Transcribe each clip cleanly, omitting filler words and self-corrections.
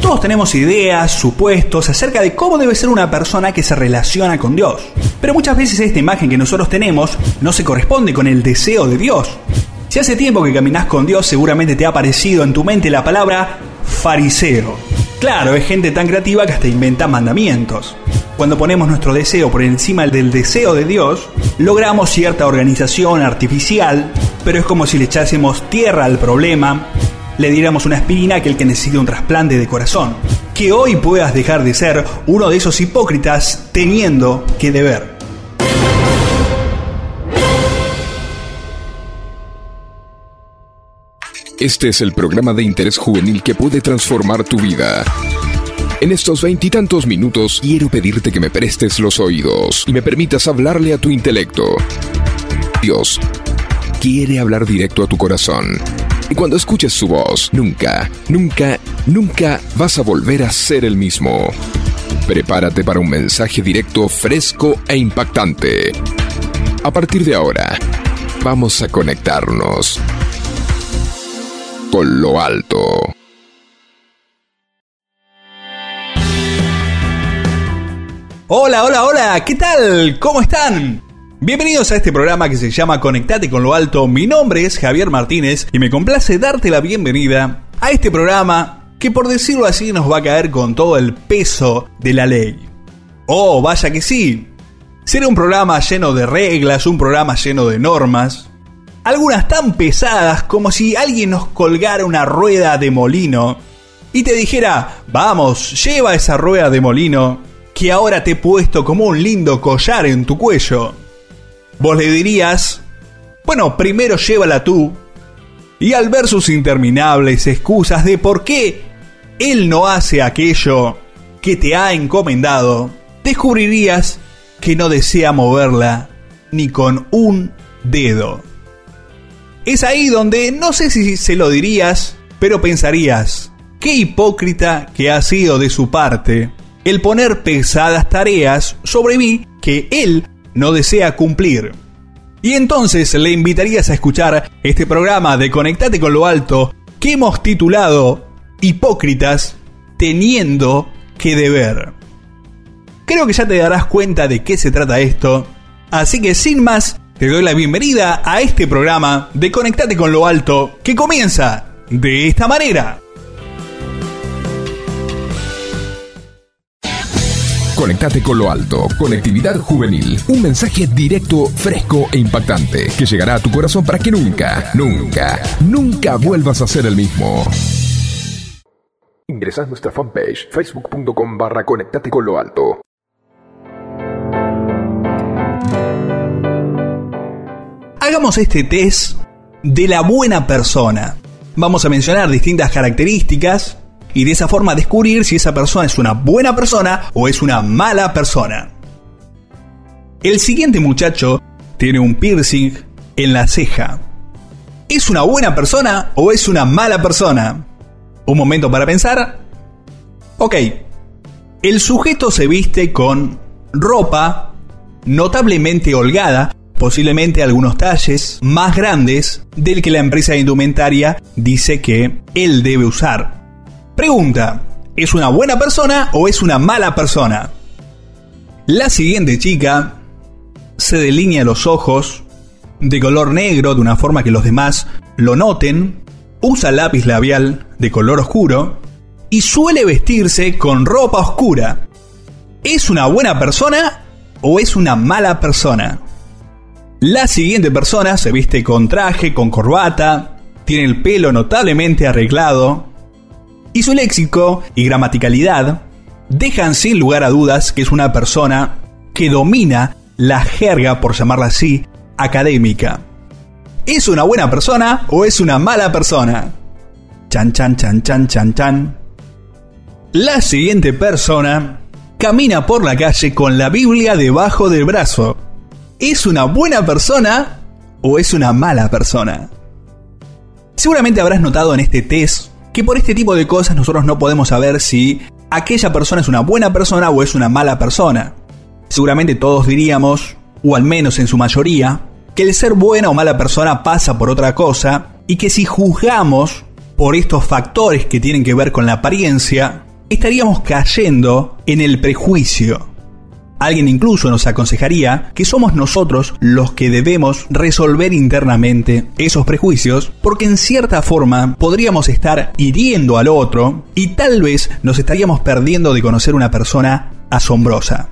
Todos tenemos ideas, supuestos acerca de cómo debe ser una persona que se relaciona con Dios. Pero muchas veces esta imagen que nosotros tenemos no se corresponde con el deseo de Dios. Si hace tiempo que caminás con Dios, seguramente te ha aparecido en tu mente la palabra fariseo. Claro, es gente tan creativa que hasta inventa mandamientos. Cuando ponemos nuestro deseo por encima del deseo de Dios, logramos cierta organización artificial, pero es como si le echásemos tierra al problema, le diéramos una aspirina a aquel que necesita un trasplante de corazón. Que hoy puedas dejar de ser uno de esos hipócritas teniendo que deber. Este es el programa de interés juvenil que puede transformar tu vida. En estos 20 y tantos minutos quiero pedirte que me prestes los oídos y me permitas hablarle a tu intelecto. Dios quiere hablar directo a tu corazón. Y cuando escuches su voz, nunca vas a volver a ser el mismo. Prepárate para un mensaje directo, fresco e impactante. A partir de ahora, vamos a conectarnos con lo alto. Hola, ¿qué tal? ¿Cómo están? Bienvenidos a este programa que se llama Conectate con lo Alto. Mi nombre es Javier Martínez y me complace darte la bienvenida a este programa que, por decirlo así, nos va a caer con todo el peso de la ley. Oh, vaya que sí. Será un programa lleno de reglas, un programa lleno de normas, algunas tan pesadas como si alguien nos colgara una rueda de molino y te dijera: vamos, lleva esa rueda de molino que ahora te he puesto como un lindo collar en tu cuello. Vos le dirías: bueno, primero llévala tú. Y al ver sus interminables excusas de por qué él no hace aquello que te ha encomendado, descubrirías que no desea moverla ni con un dedo. Es ahí donde no sé si se lo dirías, pero pensarías: qué hipócrita que ha sido de su parte el poner pesadas tareas sobre mí que él no desea cumplir. Y entonces le invitarías a escuchar este programa de Conectate con lo Alto que hemos titulado Hipócritas teniendo que deber. Creo que ya te darás cuenta de qué se trata esto, así que sin más te doy la bienvenida a este programa de Conectate con lo Alto que comienza de esta manera. Conectate con lo alto, conectividad juvenil, un mensaje directo, fresco e impactante que llegará a tu corazón para que nunca vuelvas a ser el mismo. Ingresa a nuestra fanpage facebook.com/conectate con lo alto. Hagamos este test de la buena persona. Vamos a mencionar distintas características y de esa forma descubrir si esa persona es una buena persona o es una mala persona. El siguiente muchacho tiene un piercing en la ceja. ¿Es una buena persona o es una mala persona? Un momento para pensar. Ok. El sujeto se viste con ropa notablemente holgada, posiblemente algunos talles más grandes del que la empresa de indumentaria dice que él debe usar. Pregunta: ¿es una buena persona o es una mala persona? La siguiente chica se delinea los ojos de color negro de una forma que los demás lo noten, usa lápiz labial de color oscuro y suele vestirse con ropa oscura. ¿Es una buena persona o es una mala persona? La siguiente persona se viste con traje, con corbata, tiene el pelo notablemente arreglado, y su léxico y gramaticalidad dejan sin lugar a dudas que es una persona que domina la jerga, por llamarla así, académica. ¿Es una buena persona o es una mala persona? Chan, chan, chan, chan, chan, chan. La siguiente persona camina por la calle con la Biblia debajo del brazo. ¿Es una buena persona o es una mala persona? Seguramente habrás notado en este test que por este tipo de cosas nosotros no podemos saber si aquella persona es una buena persona o es una mala persona. Seguramente todos diríamos, o al menos en su mayoría, que el ser buena o mala persona pasa por otra cosa y que si juzgamos por estos factores que tienen que ver con la apariencia, estaríamos cayendo en el prejuicio. Alguien incluso nos aconsejaría que somos nosotros los que debemos resolver internamente esos prejuicios, porque en cierta forma podríamos estar hiriendo al otro y tal vez nos estaríamos perdiendo de conocer una persona asombrosa.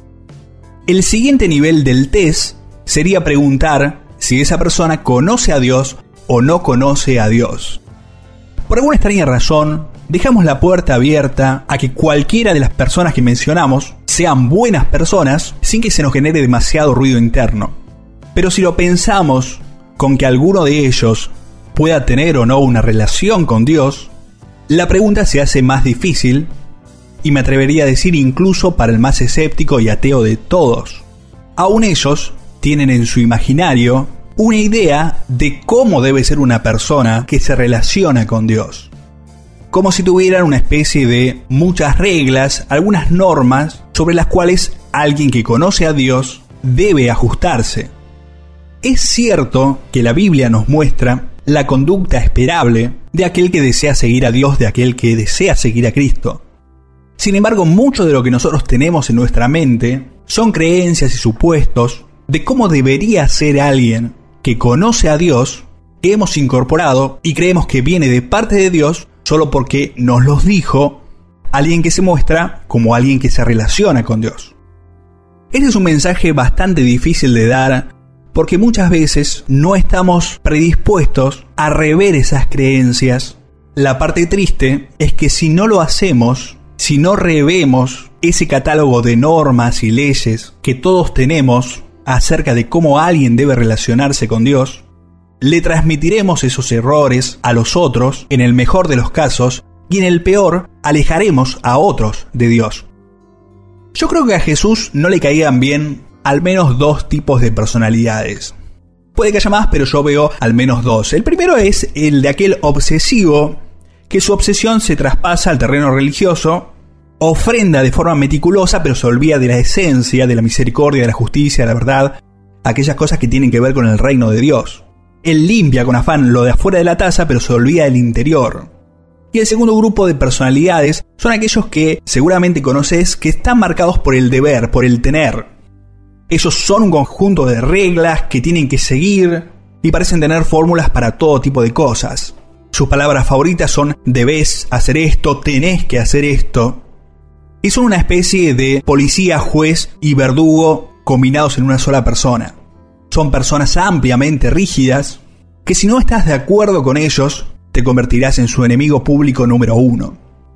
El siguiente nivel del test sería preguntar si esa persona conoce a Dios o no conoce a Dios. Por alguna extraña razón, dejamos la puerta abierta a que cualquiera de las personas que mencionamos sean buenas personas sin que se nos genere demasiado ruido interno. Pero si lo pensamos con que alguno de ellos pueda tener o no una relación con Dios, la pregunta se hace más difícil y me atrevería a decir incluso para el más escéptico y ateo de todos. Aún ellos tienen en su imaginario una idea de cómo debe ser una persona que se relaciona con Dios. Como si tuvieran una especie de muchas reglas, algunas normas sobre las cuales alguien que conoce a Dios debe ajustarse. Es cierto que la Biblia nos muestra la conducta esperable de aquel que desea seguir a Dios, de aquel que desea seguir a Cristo. Sin embargo, mucho de lo que nosotros tenemos en nuestra mente son creencias y supuestos de cómo debería ser alguien que conoce a Dios, que hemos incorporado y creemos que viene de parte de Dios solo porque nos los dijo alguien que se muestra como alguien que se relaciona con Dios. Este es un mensaje bastante difícil de dar porque muchas veces no estamos predispuestos a rever esas creencias. La parte triste es que si no lo hacemos, si no revemos ese catálogo de normas y leyes que todos tenemos acerca de cómo alguien debe relacionarse con Dios, le transmitiremos esos errores a los otros, en el mejor de los casos, y en el peor, alejaremos a otros de Dios. Yo creo que a Jesús no le caían bien al menos dos tipos de personalidades. Puede que haya más, pero yo veo al menos dos. El primero es el de aquel obsesivo, que su obsesión se traspasa al terreno religioso, ofrenda de forma meticulosa, pero se olvida de la esencia, de la misericordia, de la justicia, de la verdad, aquellas cosas que tienen que ver con el reino de Dios. Él limpia con afán lo de afuera de la taza, pero se olvida del interior. Y el segundo grupo de personalidades son aquellos que seguramente conoces, que están marcados por el deber, por el tener. Ellos son un conjunto de reglas que tienen que seguir y parecen tener fórmulas para todo tipo de cosas. Sus palabras favoritas son debés hacer esto, tenés que hacer esto. Y son una especie de policía, juez y verdugo combinados en una sola persona. Son personas ampliamente rígidas que si no estás de acuerdo con ellos, te convertirás en su enemigo público número uno.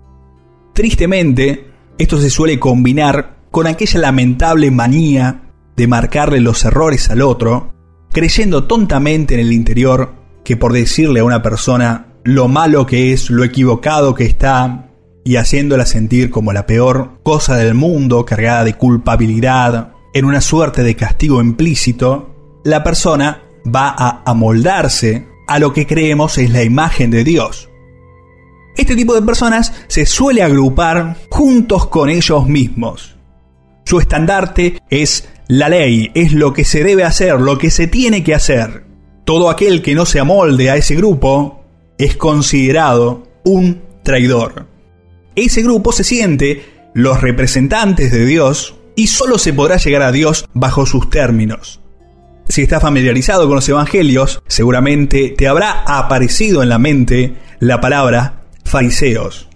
Tristemente, esto se suele combinar con aquella lamentable manía de marcarle los errores al otro, creyendo tontamente en el interior que por decirle a una persona lo malo que es, lo equivocado que está, y haciéndola sentir como la peor cosa del mundo, cargada de culpabilidad, en una suerte de castigo implícito, la persona va a amoldarse a lo que creemos es la imagen de Dios. Este tipo de personas se suele agrupar juntos con ellos mismos. Su estandarte es la ley, es lo que se debe hacer, lo que se tiene que hacer. Todo aquel que no se amolde a ese grupo es considerado un traidor. Ese grupo se siente los representantes de Dios y solo se podrá llegar a Dios bajo sus términos. Si estás familiarizado con los evangelios, seguramente te habrá aparecido en la mente la palabra fariseos.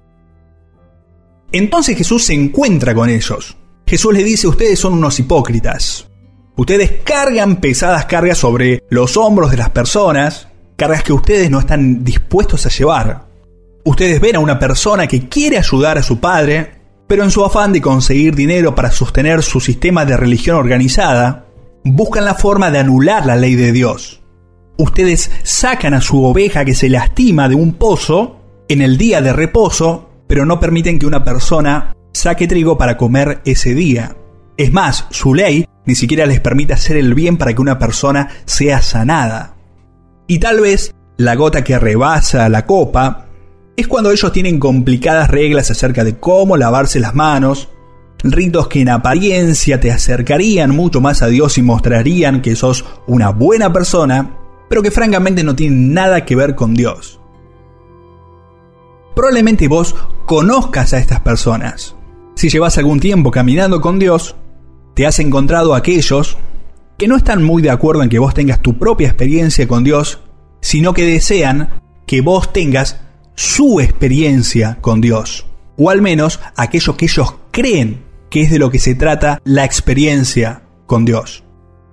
Entonces Jesús se encuentra con ellos. Jesús les dice: ustedes son unos hipócritas. Ustedes cargan pesadas cargas sobre los hombros de las personas, cargas que ustedes no están dispuestos a llevar. Ustedes ven a una persona que quiere ayudar a su padre, pero en su afán de conseguir dinero para sostener su sistema de religión organizada, buscan la forma de anular la ley de Dios. Ustedes sacan a su oveja que se lastima de un pozo en el día de reposo, pero no permiten que una persona saque trigo para comer ese día. Es más, su ley ni siquiera les permite hacer el bien para que una persona sea sanada. Y tal vez la gota que rebasa la copa es cuando ellos tienen complicadas reglas acerca de cómo lavarse las manos, ritos que en apariencia te acercarían mucho más a Dios y mostrarían que sos una buena persona, pero que francamente no tienen nada que ver con Dios. Probablemente vos conozcas a estas personas. Si llevas algún tiempo caminando con Dios, te has encontrado a aquellos que no están muy de acuerdo en que vos tengas tu propia experiencia con Dios, sino que desean que vos tengas su experiencia con Dios. O al menos aquello que ellos creen que es de lo que se trata la experiencia con Dios.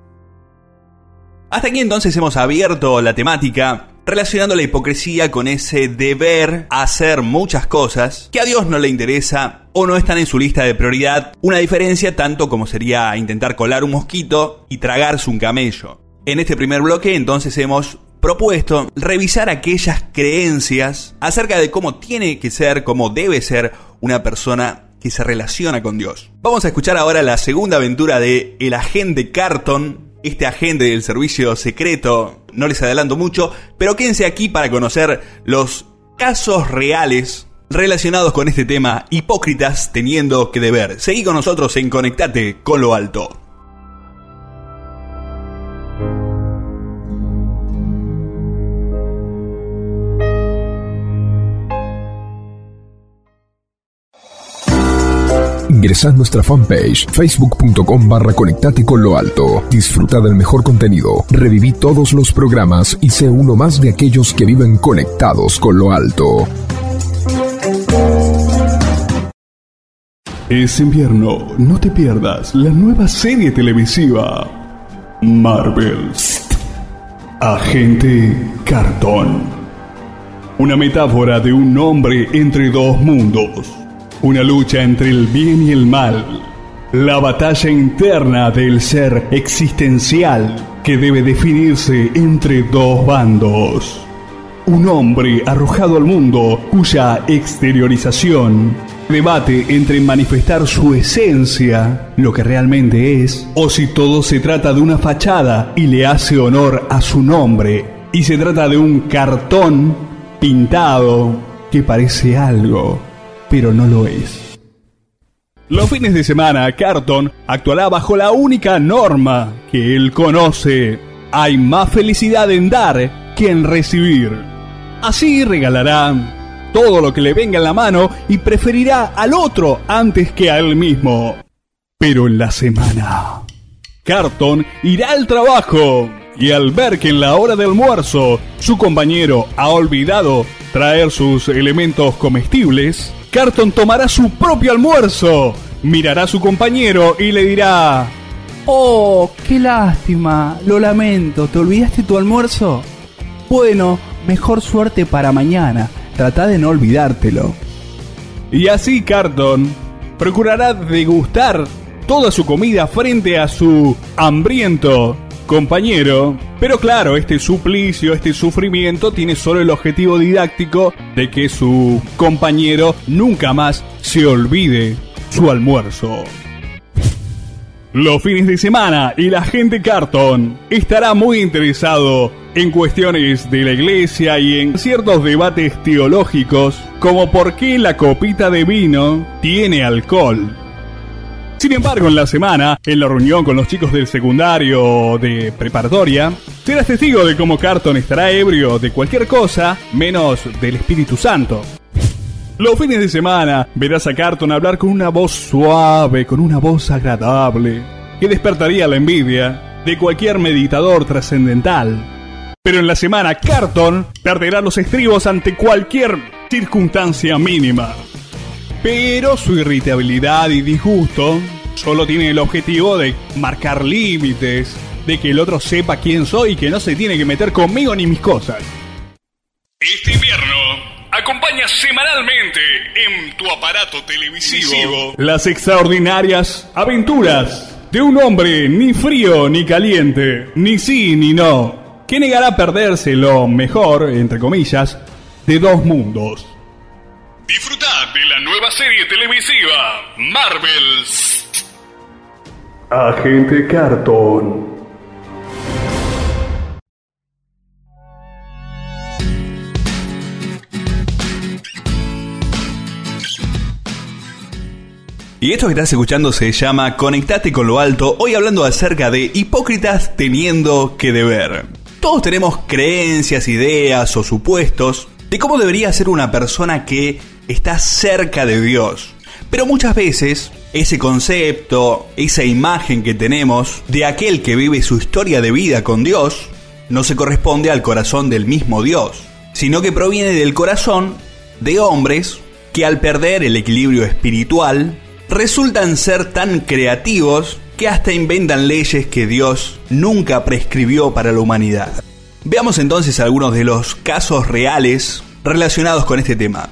Hasta aquí entonces hemos abierto la temática relacionando la hipocresía con ese deber hacer muchas cosas que a Dios no le interesa o no están en su lista de prioridad, una diferencia tanto como sería intentar colar un mosquito y tragarse un camello. En este primer bloque entonces hemos propuesto revisar aquellas creencias acerca de cómo tiene que ser, cómo debe ser una persona que se relaciona con Dios. Vamos a escuchar ahora la segunda aventura de el agente Carton, este agente del servicio secreto. No les adelanto mucho, pero quédense aquí para conocer los casos reales relacionados con este tema, hipócritas teniendo que deber. Seguí con nosotros en Conectate con lo Alto. Ingresa a nuestra fanpage facebook.com/conectate con lo alto. Disfruta del mejor contenido, reviví todos los programas y sé uno más de aquellos que viven conectados con lo alto. Es invierno, no te pierdas la nueva serie televisiva Marvel's Agente Carton. Una metáfora de un hombre entre dos mundos. Una lucha entre el bien y el mal. La batalla interna del ser existencial que debe definirse entre dos bandos. Un hombre arrojado al mundo cuya exteriorización debate entre manifestar su esencia, lo que realmente es, o si todo se trata de una fachada y le hace honor a su nombre, y se trata de un cartón pintado que parece algo, pero no lo es. Los fines de semana, Carton actuará bajo la única norma que él conoce: hay más felicidad en dar que en recibir. Así regalará todo lo que le venga en la mano y preferirá al otro antes que a él mismo. Pero en la semana, Carton irá al trabajo y al ver que en la hora de almuerzo su compañero ha olvidado traer sus elementos comestibles, Carton tomará su propio almuerzo, mirará a su compañero y le dirá: «Oh, qué lástima, lo lamento, ¿te olvidaste tu almuerzo? Bueno, mejor suerte para mañana, trata de no olvidártelo». Y así Carton procurará degustar toda su comida frente a su hambriento compañero, pero claro, este suplicio, este sufrimiento tiene solo el objetivo didáctico de que su compañero nunca más se olvide su almuerzo. Los fines de semana y la gente Carton estará muy interesado en cuestiones de la iglesia y en ciertos debates teológicos, como por qué la copita de vino tiene alcohol. Sin embargo, en la semana, en la reunión con los chicos del secundario o de preparatoria, serás testigo de cómo Carton estará ebrio de cualquier cosa menos del Espíritu Santo. Los fines de semana verás a Carton hablar con una voz suave, con una voz agradable, que despertaría la envidia de cualquier meditador trascendental. Pero en la semana, Carton perderá los estribos ante cualquier circunstancia mínima. Pero su irritabilidad y disgusto solo tiene el objetivo de marcar límites, de que el otro sepa quién soy y que no se tiene que meter conmigo ni mis cosas. Este invierno, acompaña semanalmente en tu aparato televisivo las extraordinarias aventuras de un hombre ni frío ni caliente, ni sí ni no, que negará perderse lo mejor, entre comillas, de dos mundos. Disfruta de la nueva serie televisiva Marvel's Agente Carton. Y esto que estás escuchando se llama Conectate con lo Alto, hoy hablando acerca de hipócritas teniendo que deber. Todos tenemos creencias, ideas o supuestos de cómo debería ser una persona que está cerca de Dios. Pero muchas veces ese concepto, esa imagen que tenemos de aquel que vive su historia de vida con Dios, no se corresponde al corazón del mismo Dios, sino que proviene del corazón de hombres que al perder el equilibrio espiritual, resultan ser tan creativos que hasta inventan leyes que Dios nunca prescribió para la humanidad. Veamos entonces algunos de los casos reales relacionados con este tema.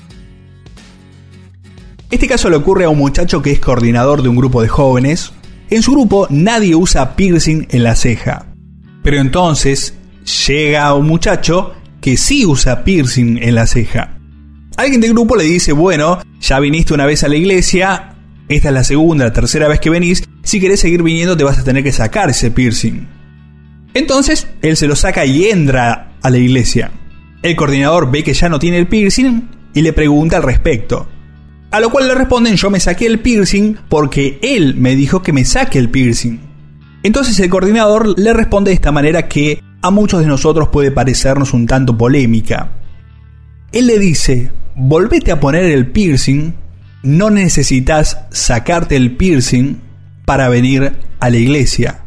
Este caso le ocurre a un muchacho que es coordinador de un grupo de jóvenes. En su grupo nadie usa piercing en la ceja. Pero entonces llega un muchacho que sí usa piercing en la ceja. Alguien del grupo le dice, bueno, ya viniste una vez a la iglesia, esta es la segunda, la tercera vez que venís, si querés seguir viniendo te vas a tener que sacar ese piercing. Entonces él se lo saca y entra a la iglesia. El coordinador ve que ya no tiene el piercing y le pregunta al respecto. A lo cual le responden, yo me saqué el piercing porque él me dijo que me saque el piercing. Entonces el coordinador le responde de esta manera que a muchos de nosotros puede parecernos un tanto polémica. Él le dice, volvete a poner el piercing, no necesitas sacarte el piercing para venir a la iglesia.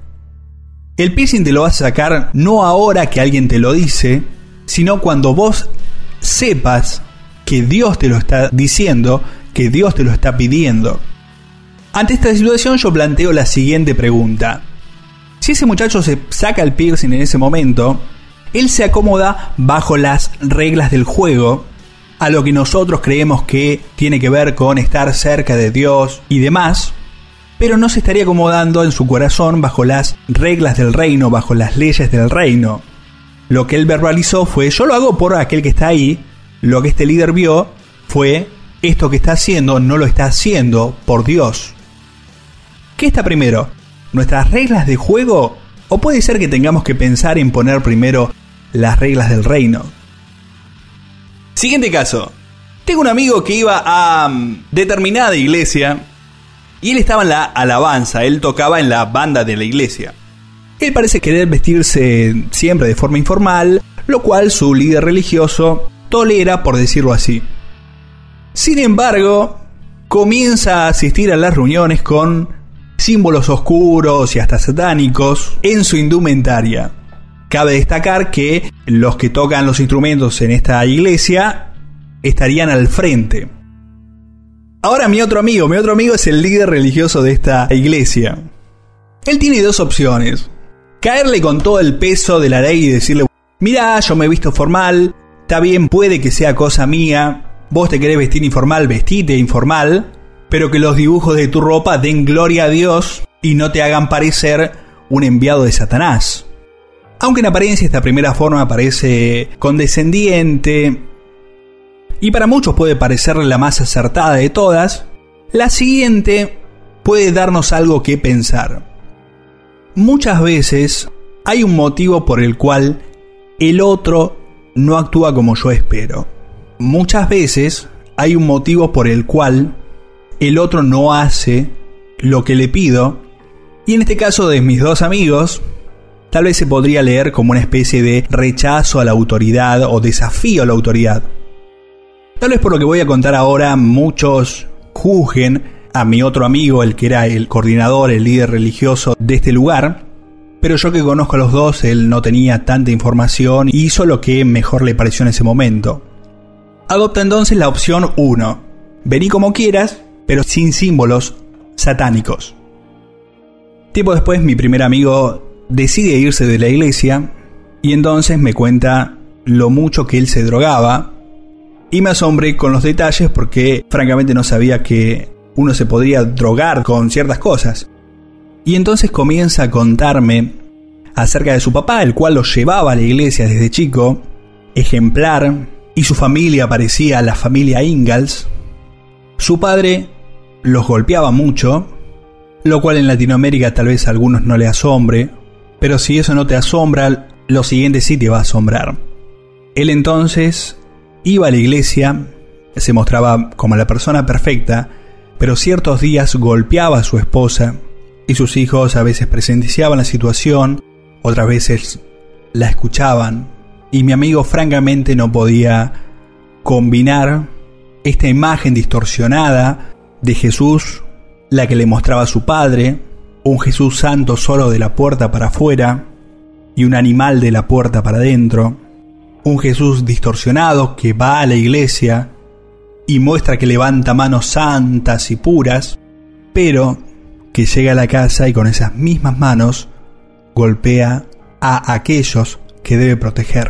El piercing te lo vas a sacar no ahora que alguien te lo dice, sino cuando vos sepas que Dios te lo está diciendo, que Dios te lo está pidiendo. Ante esta situación yo planteo la siguiente pregunta. Si ese muchacho se saca el piercing en ese momento, él se acomoda bajo las reglas del juego, a lo que nosotros creemos que tiene que ver con estar cerca de Dios y demás, pero no se estaría acomodando en su corazón bajo las reglas del reino, bajo las leyes del reino. Lo que él verbalizó fue, yo lo hago por aquel que está ahí. Lo que este líder vio fue, esto que está haciendo no lo está haciendo por Dios. ¿Qué está primero? ¿Nuestras reglas de juego? ¿O puede ser que tengamos que pensar en poner primero las reglas del reino? Siguiente caso. Tengo un amigo que iba a determinada iglesia y él estaba en la alabanza, él tocaba en la banda de la iglesia. Él parece querer vestirse siempre de forma informal, lo cual su líder religioso tolera, por decirlo así. Sin embargo, comienza a asistir a las reuniones con símbolos oscuros y hasta satánicos en su indumentaria. Cabe destacar que los que tocan los instrumentos en esta iglesia estarían al frente. Ahora mi otro amigo es el líder religioso de esta iglesia. Él tiene dos opciones. Caerle con todo el peso de la ley y decirle, mirá, yo me he visto formal, está bien, puede que sea cosa mía, vos te querés vestir informal, vestite informal, pero que los dibujos de tu ropa den gloria a Dios y no te hagan parecer un enviado de Satanás. Aunque en apariencia esta primera forma parece condescendiente y para muchos puede parecerle la más acertada de todas, la siguiente puede darnos algo que pensar. Muchas veces hay un motivo por el cual el otro no actúa como yo espero. Muchas veces hay un motivo por el cual el otro no hace lo que le pido, y en este caso de mis dos amigos, tal vez se podría leer como una especie de rechazo a la autoridad o desafío a la autoridad. Tal vez por lo que voy a contar ahora muchos juzguen a mi otro amigo, el que era el coordinador, el líder religioso de este lugar, pero yo que conozco a los dos, él no tenía tanta información y hizo lo que mejor le pareció en ese momento. Adopta entonces la opción 1. Vení como quieras, pero sin símbolos satánicos. Tiempo después mi primer amigo decide irse de la iglesia y entonces me cuenta lo mucho que él se drogaba y me asombré con los detalles porque francamente no sabía que uno se podría drogar con ciertas cosas. Y entonces comienza a contarme acerca de su papá, el cual lo llevaba a la iglesia desde chico, ejemplar, y su familia parecía la familia Ingalls. Su padre los golpeaba mucho, lo cual en Latinoamérica tal vez a algunos no le asombre, pero si eso no te asombra, lo siguiente sí te va a asombrar. Él entonces iba a la iglesia, se mostraba como la persona perfecta, pero ciertos días golpeaba a su esposa y sus hijos a veces presenciaban la situación, otras veces la escuchaban y mi amigo francamente no podía combinar esta imagen distorsionada de Jesús, la que le mostraba a su padre, un Jesús santo solo de la puerta para afuera y un animal de la puerta para adentro, un Jesús distorsionado que va a la iglesia y muestra que levanta manos santas y puras, pero que llega a la casa y con esas mismas manos golpea a aquellos que debe proteger.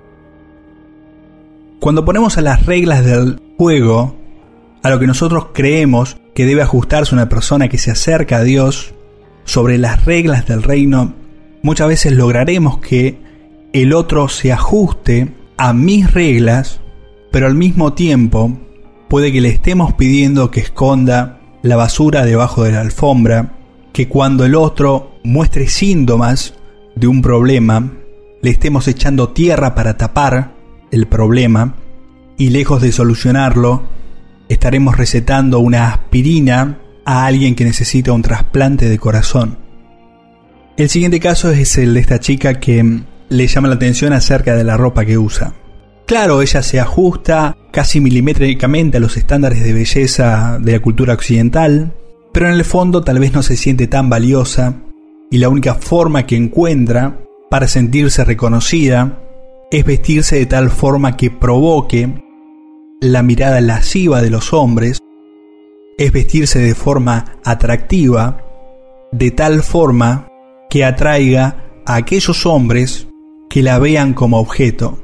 Cuando ponemos a las reglas del juego, a lo que nosotros creemos que debe ajustarse una persona que se acerca a Dios, sobre las reglas del reino, muchas veces lograremos que el otro se ajuste a mis reglas, pero al mismo tiempo puede que le estemos pidiendo que esconda la basura debajo de la alfombra, que cuando el otro muestre síntomas de un problema, le estemos echando tierra para tapar el problema, y lejos de solucionarlo, estaremos recetando una aspirina a alguien que necesita un trasplante de corazón. El siguiente caso es el de esta chica que le llama la atención acerca de la ropa que usa. Claro, ella se ajusta casi milimétricamente a los estándares de belleza de la cultura occidental, pero en el fondo tal vez no se siente tan valiosa y la única forma que encuentra para sentirse reconocida es vestirse de tal forma que provoque la mirada lasciva de los hombres, es vestirse de forma atractiva, de tal forma que atraiga a aquellos hombres que la vean como objeto.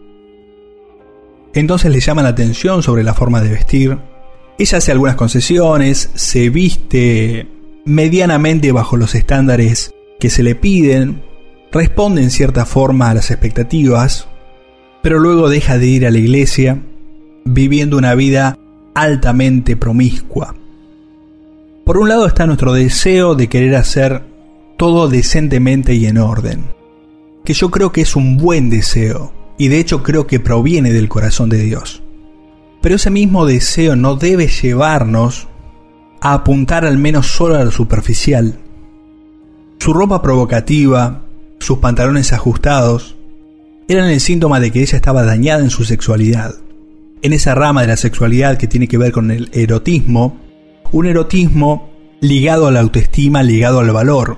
Entonces le llama la atención sobre la forma de vestir. Ella hace algunas concesiones, se viste medianamente bajo los estándares que se le piden, responde en cierta forma a las expectativas, pero luego deja de ir a la iglesia, viviendo una vida altamente promiscua. Por un lado está nuestro deseo de querer hacer todo decentemente y en orden, que yo creo que es un buen deseo, y de hecho creo que proviene del corazón de Dios. Pero ese mismo deseo no debe llevarnos a apuntar al menos solo a lo superficial. Su ropa provocativa, sus pantalones ajustados, eran el síntoma de que ella estaba dañada en su sexualidad. En esa rama de la sexualidad que tiene que ver con el erotismo, un erotismo ligado a la autoestima, ligado al valor.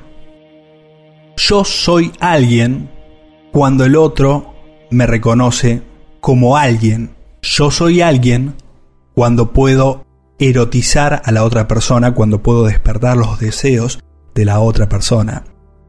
Yo soy alguien cuando el otro me reconoce como alguien. Yo soy alguien cuando puedo erotizar a la otra persona, cuando puedo despertar los deseos de la otra persona.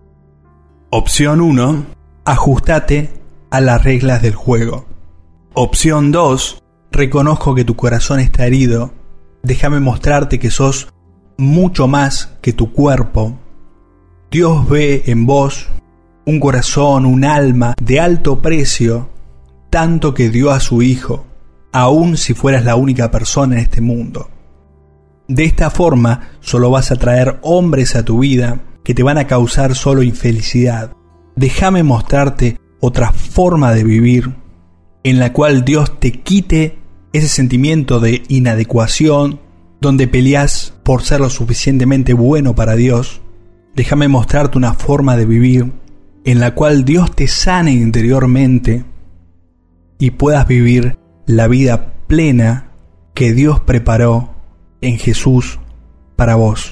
Opción 1. Ajustate a las reglas del juego. Opción 2. Reconozco que tu corazón está herido. Déjame mostrarte que sos mucho más que tu cuerpo. Dios ve en vos un corazón, un alma de alto precio, tanto que dio a su Hijo, aun si fueras la única persona en este mundo. De esta forma, solo vas a traer hombres a tu vida que te van a causar solo infelicidad. Déjame mostrarte otra forma de vivir, en la cual Dios te quite ese sentimiento de inadecuación, donde peleas por ser lo suficientemente bueno para Dios. Déjame mostrarte una forma de vivir en la cual Dios te sane interiormente y puedas vivir la vida plena que Dios preparó en Jesús para vos.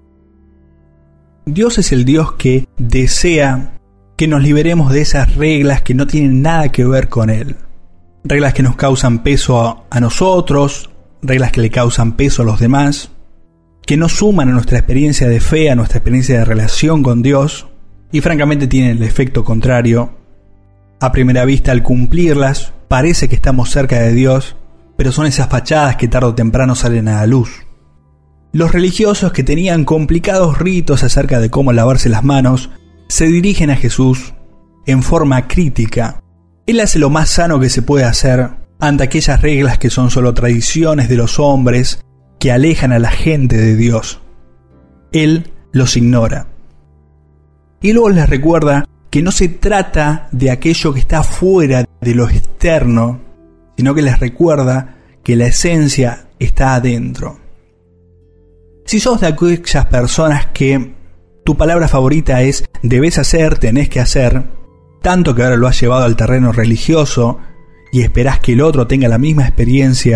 Dios es el Dios que desea que nos liberemos de esas reglas que no tienen nada que ver con Él. Reglas que nos causan peso a nosotros, reglas que le causan peso a los demás, que no suman a nuestra experiencia de fe, a nuestra experiencia de relación con Dios, y francamente tienen el efecto contrario. A primera vista, al cumplirlas, parece que estamos cerca de Dios, pero son esas fachadas que tarde o temprano salen a la luz. Los religiosos que tenían complicados ritos acerca de cómo lavarse las manos, se dirigen a Jesús en forma crítica. Él hace lo más sano que se puede hacer ante aquellas reglas que son solo tradiciones de los hombres que alejan a la gente de Dios. Él los ignora. Y luego les recuerda que no se trata de aquello que está fuera de lo externo, sino que les recuerda que la esencia está adentro. Si sos de aquellas personas que tu palabra favorita es debes hacer, tenés que hacer, tanto que ahora lo has llevado al terreno religioso y esperás que el otro tenga la misma experiencia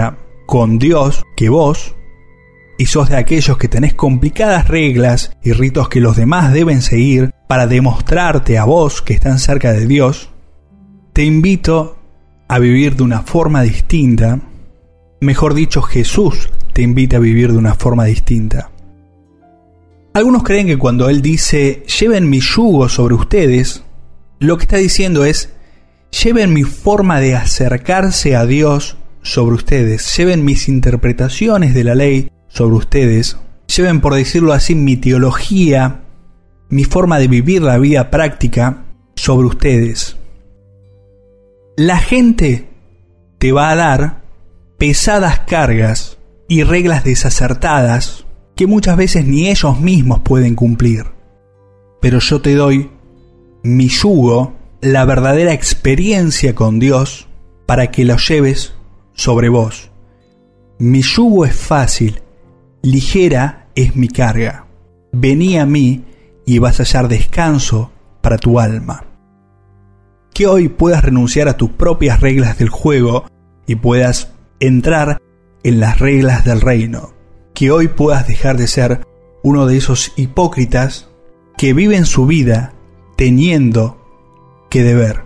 con Dios que vos, y sos de aquellos que tenés complicadas reglas y ritos que los demás deben seguir para demostrarte a vos que están cerca de Dios, te invito a vivir de una forma distinta. Mejor dicho, Jesús te invita a vivir de una forma distinta. Algunos creen que cuando Él dice, lleven mi yugo sobre ustedes, lo que está diciendo es, lleven mi forma de acercarse a Dios sobre ustedes, lleven mis interpretaciones de la ley sobre ustedes, lleven, por decirlo así, mi teología, mi forma de vivir la vida práctica sobre ustedes. La gente te va a dar pesadas cargas y reglas desacertadas que muchas veces ni ellos mismos pueden cumplir. Pero yo te doy mi yugo, la verdadera experiencia con Dios, para que lo lleves sobre vos. Mi yugo es fácil, ligera es mi carga. Vení a mí y vas a hallar descanso para tu alma. Que hoy puedas renunciar a tus propias reglas del juego y puedas entrar en las reglas del reino. Que hoy puedas dejar de ser uno de esos hipócritas que viven su vida teniendo que deber.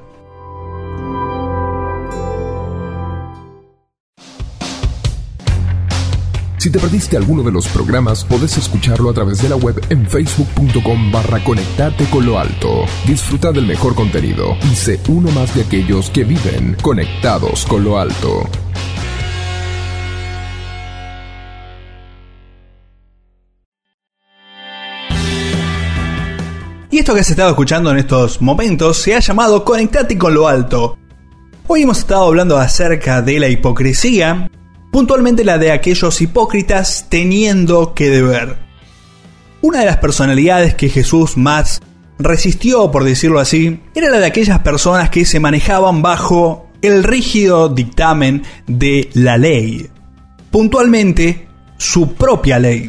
Si te perdiste alguno de los programas, podés escucharlo a través de la web en facebook.com/conectate con lo alto. Disfruta del mejor contenido y sé uno más de aquellos que viven conectados con lo alto. Y esto que has estado escuchando en estos momentos se ha llamado Conectate con lo alto. Hoy hemos estado hablando acerca de la hipocresía, puntualmente la de aquellos hipócritas teniendo que deber. Una de las personalidades que Jesús más resistió, por decirlo así, era la de aquellas personas que se manejaban bajo el rígido dictamen de la ley. Puntualmente, su propia ley.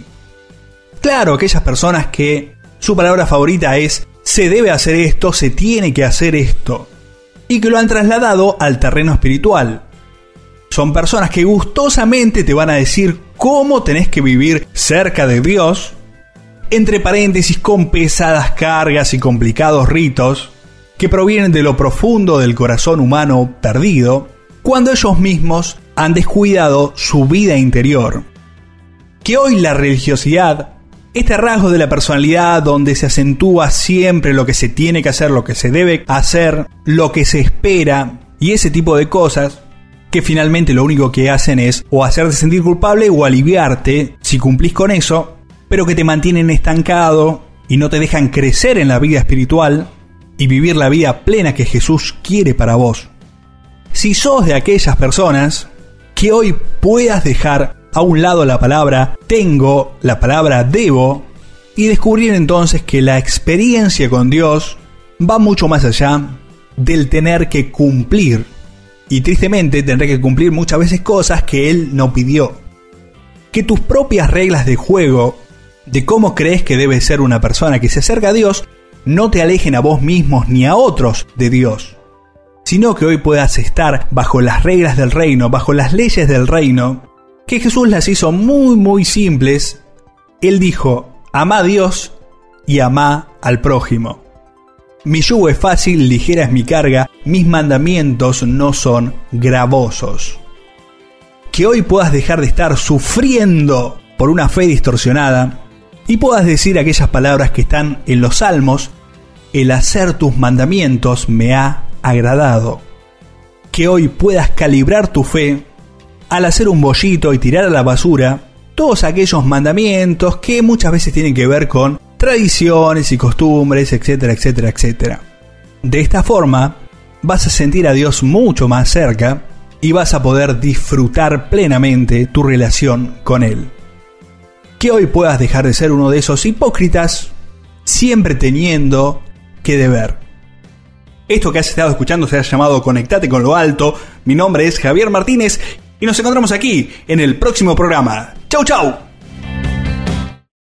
Claro, aquellas personas que su palabra favorita es se debe hacer esto, se tiene que hacer esto, y que lo han trasladado al terreno espiritual. Son personas que gustosamente te van a decir cómo tenés que vivir cerca de Dios, entre paréntesis con pesadas cargas y complicados ritos que provienen de lo profundo del corazón humano perdido, cuando ellos mismos han descuidado su vida interior. Que hoy la religiosidad, este rasgo de la personalidad donde se acentúa siempre lo que se tiene que hacer, lo que se debe hacer, lo que se espera y ese tipo de cosas, que finalmente lo único que hacen es o hacerte sentir culpable o aliviarte si cumplís con eso, pero que te mantienen estancado y no te dejan crecer en la vida espiritual y vivir la vida plena que Jesús quiere para vos. Si sos de aquellas personas, que hoy puedas dejar a un lado la palabra tengo, la palabra debo, y descubrir entonces que la experiencia con Dios va mucho más allá del tener que cumplir. Y tristemente tendré que cumplir muchas veces cosas que Él no pidió. Que tus propias reglas de juego, de cómo crees que debe ser una persona que se acerca a Dios, no te alejen a vos mismos ni a otros de Dios, sino que hoy puedas estar bajo las reglas del reino, bajo las leyes del reino, que Jesús las hizo muy simples. Él dijo, amá a Dios y amá al prójimo. Mi yugo es fácil, ligera es mi carga, mis mandamientos no son gravosos. Que hoy puedas dejar de estar sufriendo por una fe distorsionada y puedas decir aquellas palabras que están en los Salmos, el hacer tus mandamientos me ha agradado. Que hoy puedas calibrar tu fe al hacer un bollito y tirar a la basura todos aquellos mandamientos que muchas veces tienen que ver con tradiciones y costumbres, etcétera, etcétera, etcétera. De esta forma vas a sentir a Dios mucho más cerca y vas a poder disfrutar plenamente tu relación con Él. Que hoy puedas dejar de ser uno de esos hipócritas siempre teniendo que deber. Esto que has estado escuchando se ha llamado Conectate con lo alto. Mi nombre es Javier Martínez y nos encontramos aquí en el próximo programa. ¡Chau, chau!